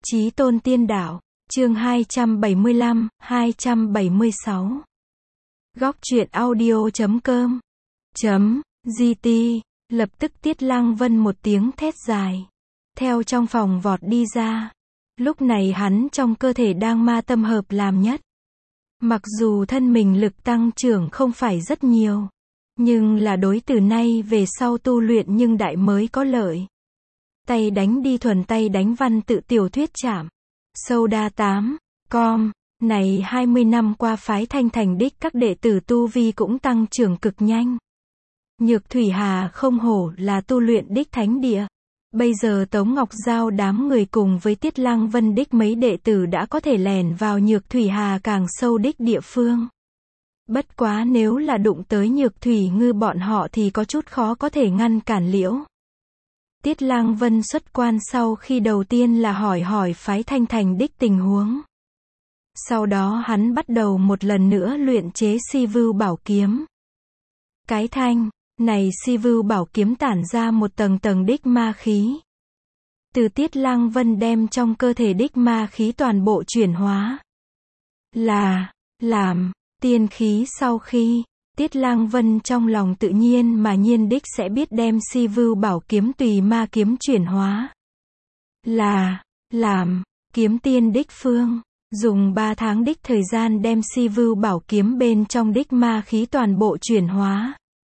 Chí tôn tiên đạo, chương 275, 276. Góc truyện audio.com .gt. Lập tức Tiết Lăng Vân một tiếng thét dài, theo trong phòng vọt đi ra. Lúc này hắn trong cơ thể đang ma tâm hợp làm nhất. Mặc dù thân mình lực tăng trưởng không phải rất nhiều, nhưng là đối từ nay về sau tu luyện nhưng đại mới có lợi. Tay đánh đi thuần tay đánh văn tự tiểu thuyết chạm. Sâu đa 8. Com. Này 20 năm qua phái Thanh Thành đích các đệ tử tu vi cũng tăng trưởng cực nhanh. Nhược Thủy Hà không hổ là tu luyện đích thánh địa. Bây giờ Tống Ngọc Giao đám người cùng với Tiết Lăng Vân đích mấy đệ tử đã có thể lèn vào Nhược Thủy Hà càng sâu đích địa phương. Bất quá nếu là đụng tới Nhược Thủy Ngư bọn họ thì có chút khó có thể ngăn cản liễu. Tiết Lăng Vân xuất quan sau khi đầu tiên là hỏi phái Thanh Thành đích tình huống. Sau đó hắn bắt đầu một lần nữa luyện chế Si Vưu Bảo Kiếm. Cái thanh này Si Vưu Bảo Kiếm tản ra một tầng tầng đích ma khí. Từ Tiết Lăng Vân đem trong cơ thể đích ma khí toàn bộ chuyển hóa là làm tiên khí. Sau khi Tiết Lăng Vân trong lòng tự nhiên mà nhiên đích sẽ biết đem Si Vưu Bảo Kiếm tùy ma kiếm chuyển hóa là làm kiếm tiên đích phương. Dùng 3 tháng đích thời gian đem Si Vưu Bảo Kiếm bên trong đích ma khí toàn bộ chuyển hóa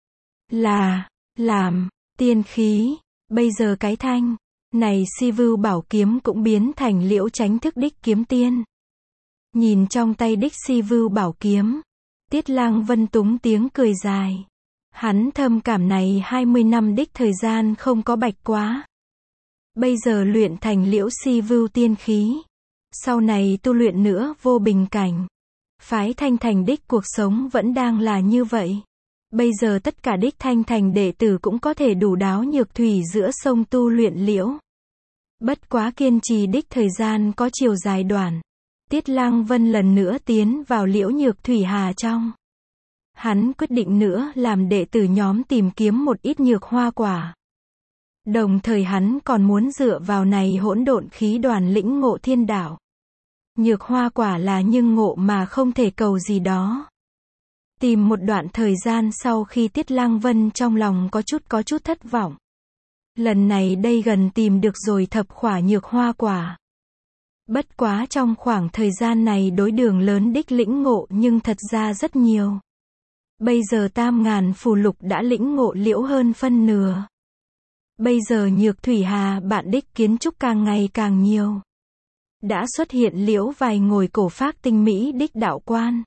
là làm tiên khí. Bây giờ cái thanh này Si Vưu Bảo Kiếm cũng biến thành liễu tránh thức đích kiếm tiên. Nhìn trong tay đích Si Vưu Bảo Kiếm, Tiết Lăng Vân túng tiếng cười dài. Hắn thâm cảm này 20 năm đích thời gian không có bạch quá. Bây giờ luyện thành liễu Si Vưu tiên khí. Sau này tu luyện nữa vô bình cảnh. Phái Thanh Thành đích cuộc sống vẫn đang là như vậy. Bây giờ tất cả đích Thanh Thành đệ tử cũng có thể đủ đáo Nhược Thủy giữa sông tu luyện liễu. Bất quá kiên trì đích thời gian có chiều dài đoạn. Tiết Lăng Vân lần nữa tiến vào liễu Nhược Thủy Hà trong. Hắn quyết định nữa làm đệ tử nhóm tìm kiếm một ít nhược hoa quả. Đồng thời hắn còn muốn dựa vào này hỗn độn khí đoàn lĩnh ngộ thiên đạo. Nhược hoa quả là nhưng ngộ mà không thể cầu gì đó. Tìm một đoạn thời gian sau khi Tiết Lăng Vân trong lòng có chút thất vọng. Lần này đây gần tìm được rồi thập khỏa nhược hoa quả. Bất quá trong khoảng thời gian này đối đường lớn đích lĩnh ngộ nhưng thật ra rất nhiều. Bây giờ Tam Ngàn phù lục đã lĩnh ngộ liễu hơn phân nửa. Bây giờ Nhược Thủy Hà bạn đích kiến trúc càng ngày càng nhiều. Đã xuất hiện liễu vài ngồi cổ phác tinh mỹ đích đạo quan.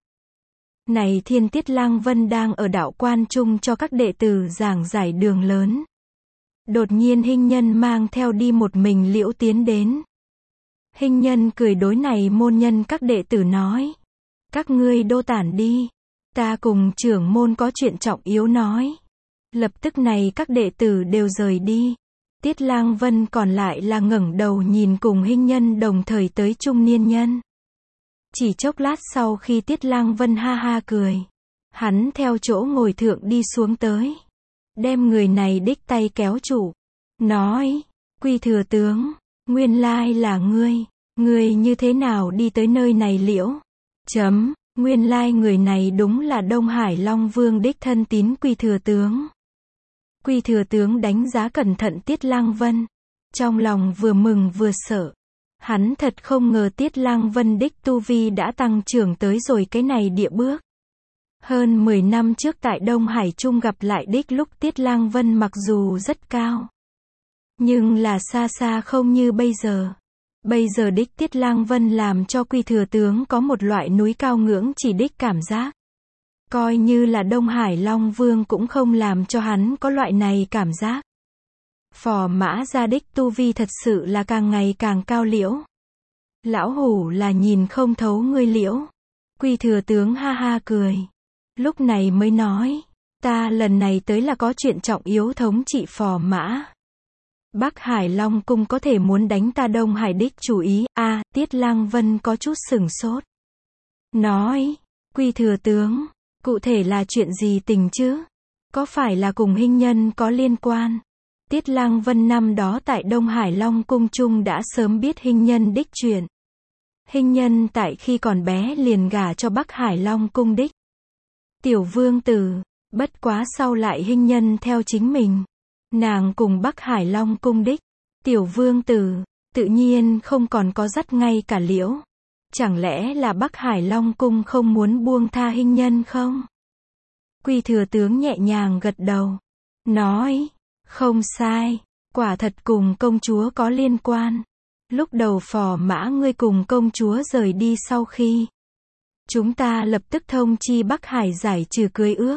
Này Thiên Tiết Lăng Vân đang ở đạo quan chung cho các đệ tử giảng giải đường lớn. Đột nhiên Hinh Nhân mang theo đi một mình liễu tiến đến. Hinh Nhân cười đối này môn nhân các đệ tử nói. Các ngươi đô tản đi. Ta cùng trưởng môn có chuyện trọng yếu nói. Lập tức này các đệ tử đều rời đi. Tiết Lăng Vân còn lại là ngẩng đầu nhìn cùng Hinh Nhân đồng thời tới trung niên nhân. Chỉ chốc lát sau khi Tiết Lăng Vân ha ha cười. Hắn theo chỗ ngồi thượng đi xuống tới. Đem người này đích tay kéo trụ. Nói, Quy thừa tướng, nguyên lai là ngươi. Ngươi như thế nào đi tới nơi này liễu? Nguyên lai người này đúng là Đông Hải Long Vương đích thân tín Quy thừa tướng. Quy thừa tướng đánh giá cẩn thận Tiết Lăng Vân. Trong lòng vừa mừng vừa sợ. Hắn thật không ngờ Tiết Lăng Vân đích tu vi đã tăng trưởng tới rồi cái này địa bước. Hơn 10 năm trước tại Đông Hải Trung gặp lại đích lúc Tiết Lăng Vân mặc dù rất cao. Nhưng là xa xa không như bây giờ. Bây giờ đích Tiết Lăng Vân làm cho Quy thừa tướng có một loại núi cao ngưỡng chỉ đích cảm giác. Coi như là Đông Hải Long Vương cũng không làm cho hắn có loại này cảm giác. Phò Mã Gia đích tu vi thật sự là càng ngày càng cao liễu. Lão hủ là nhìn không thấu ngươi liễu. Quy thừa tướng ha ha cười. Lúc này mới nói. Ta lần này tới là có chuyện trọng yếu thống trị Phò Mã. Bắc Hải Long Cung có thể muốn đánh ta Đông Hải đích chủ ý. Tiết Lăng Vân có chút sửng sốt. Nói. Quy thừa tướng. Cụ thể là chuyện gì tình chứ? Có phải là cùng Hinh Nhân có liên quan? Tiết Lăng Vân năm đó tại Đông Hải Long Cung Trung đã sớm biết Hinh Nhân đích chuyện. Hinh Nhân tại khi còn bé liền gả cho Bắc Hải Long Cung đích tiểu vương tử, bất quá sau lại Hinh Nhân theo chính mình. Nàng cùng Bắc Hải Long Cung đích tiểu vương tử, tự nhiên không còn có dắt ngay cả liễu. Chẳng lẽ là Bắc Hải Long Cung không muốn buông tha Hinh Nhân không? Quy thừa tướng nhẹ nhàng gật đầu, nói, không sai, quả thật cùng công chúa có liên quan. Lúc đầu Phò Mã ngươi cùng công chúa rời đi sau khi, chúng ta lập tức thông chi Bắc Hải giải trừ cưới ước.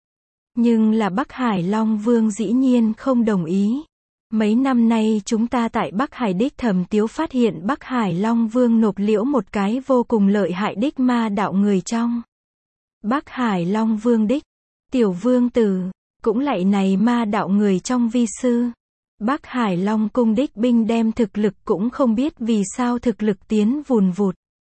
Nhưng là Bắc Hải Long Vương dĩ nhiên không đồng ý. Mấy năm nay chúng ta tại Bắc Hải đích thẩm tiếu phát hiện Bắc Hải Long Vương nộp liễu một cái vô cùng lợi hại đích ma đạo người trong Bắc Hải Long Vương đích tiểu vương tử, cũng lại này ma đạo người trong vi sư. Bắc Hải Long Cung đích binh đem thực lực cũng không biết vì sao thực lực tiến vùn vụt.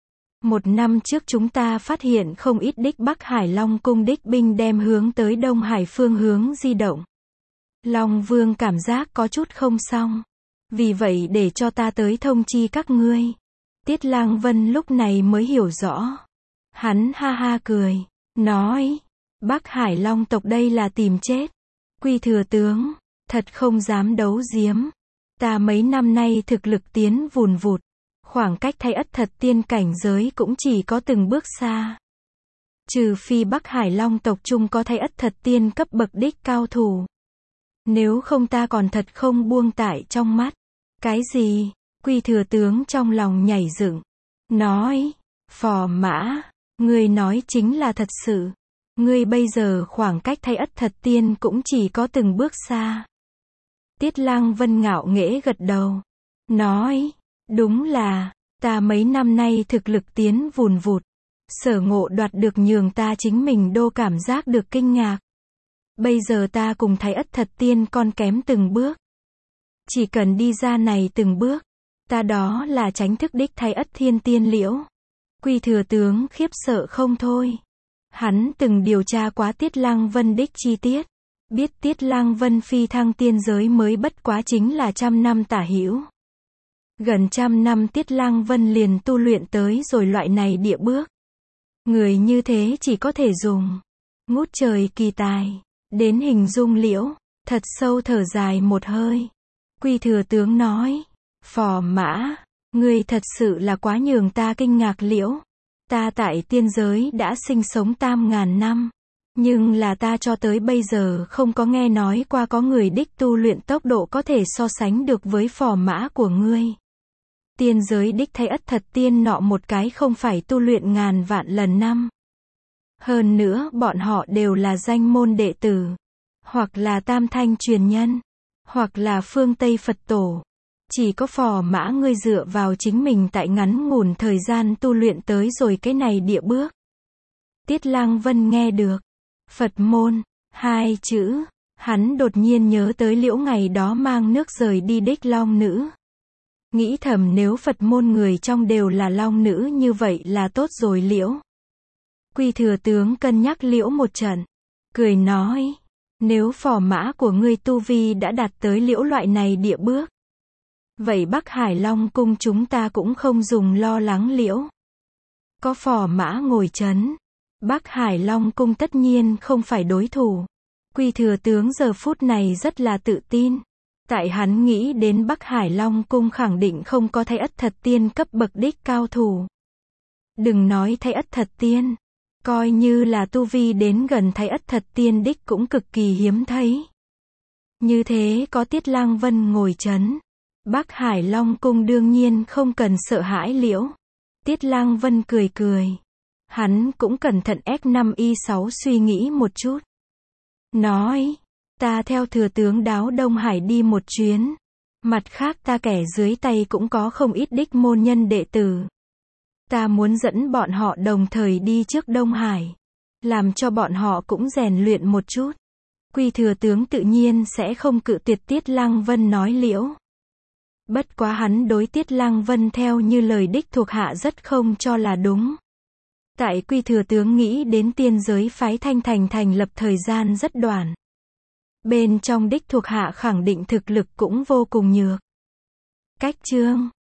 Một năm trước chúng ta phát hiện không ít đích Bắc Hải Long Cung đích binh đem hướng tới Đông Hải phương hướng di động. Long Vương cảm giác có chút không xong. Vì vậy để cho ta tới thông chi các ngươi. Tiết Lang Vân lúc này mới hiểu rõ. Hắn ha ha cười, nói, Bắc Hải Long tộc đây là tìm chết. Quy thừa tướng, thật không dám đấu giếm. Ta mấy năm nay thực lực tiến vùn vụt. Khoảng cách Thái Ất Thật Tiên cảnh giới cũng chỉ có từng bước xa. Trừ phi Bắc Hải Long tộc chung có Thái Ất Thật Tiên cấp bậc đích cao thủ. Nếu không ta còn thật không buông tại trong mắt. Cái gì? Quy thừa tướng trong lòng nhảy dựng. Nói, Phò Mã, ngươi nói chính là thật sự. Ngươi bây giờ khoảng cách Thái Ất Thật Tiên cũng chỉ có từng bước xa. Tiết Lang Vân ngạo nghễ gật đầu. Nói, đúng là, ta mấy năm nay thực lực tiến vùn vụt. Sở ngộ đoạt được nhường ta chính mình đô cảm giác được kinh ngạc. Bây giờ ta cùng Thái Ất Thật Tiên còn kém từng bước. Chỉ cần đi ra này từng bước, ta đó là tránh thức đích Thái Ất Thiên Tiên liễu. Quy thừa tướng khiếp sợ không thôi. Hắn từng điều tra quá Tiết Lang Vân đích chi tiết. Biết Tiết Lang Vân phi thăng tiên giới mới bất quá chính là 100 năm tả hữu. Gần 100 năm Tiết Lang Vân liền tu luyện tới rồi loại này địa bước. Người như thế chỉ có thể dùng ngút trời kỳ tài đến hình dung liễu. Thật sâu thở dài một hơi. Quy thừa tướng nói, Phò Mã, ngươi thật sự là quá nhường ta kinh ngạc liễu. Ta tại tiên giới đã sinh sống 8.000 năm. Nhưng là ta cho tới bây giờ không có nghe nói qua có người đích tu luyện tốc độ có thể so sánh được với Phò Mã của ngươi. Tiên giới đích Thái Ất Thật Tiên nọ một cái không phải tu luyện ngàn vạn lần năm. Hơn nữa bọn họ đều là danh môn đệ tử. Hoặc là Tam Thanh truyền nhân. Hoặc là phương Tây Phật tổ. Chỉ có Phò Mã ngươi dựa vào chính mình tại ngắn ngủn thời gian tu luyện tới rồi cái này địa bước. Tiết Lang Vân nghe được Phật môn, hai chữ, hắn đột nhiên nhớ tới liễu ngày đó mang nước rời đi đích long nữ. Nghĩ thầm nếu Phật môn người trong đều là long nữ như vậy là tốt rồi liễu. Quy thừa tướng cân nhắc liễu một trận, cười nói, nếu Phò Mã của ngươi tu vi đã đạt tới liễu loại này địa bước. Vậy Bắc Hải Long Cung chúng ta cũng không dùng lo lắng liễu. Có Phò Mã ngồi chấn. Bắc Hải Long Cung tất nhiên không phải đối thủ. Quy thừa tướng giờ phút này rất là tự tin. Tại hắn nghĩ đến Bắc Hải Long Cung khẳng định không có Thái Ất Thật Tiên cấp bậc đích cao thủ. Đừng nói Thái Ất Thật Tiên. Coi như là tu vi đến gần Thái Ất Thật Tiên đích cũng cực kỳ hiếm thấy. Như thế có Tiết Lang Vân ngồi chấn. Bắc Hải Long Cung đương nhiên không cần sợ hãi liễu. Tiết Lang Vân cười cười. Hắn cũng cẩn thận F5Y6 suy nghĩ một chút. Nói, ta theo thừa tướng Đáo Đông Hải đi một chuyến. Mặt khác ta kẻ dưới tay cũng có không ít đích môn nhân đệ tử. Ta muốn dẫn bọn họ đồng thời đi trước Đông Hải. Làm cho bọn họ cũng rèn luyện một chút. Quy thừa tướng tự nhiên sẽ không cự tuyệt Tiết Lang Vân nói liễu. Bất quá hắn đối Tiết Lang Vân theo như lời đích thuộc hạ rất không cho là đúng. Tại Quy thừa tướng nghĩ đến tiên giới phái Thanh Thành thành lập thời gian rất đoạn. Bên trong đích thuộc hạ khẳng định thực lực cũng vô cùng nhược. Cách chương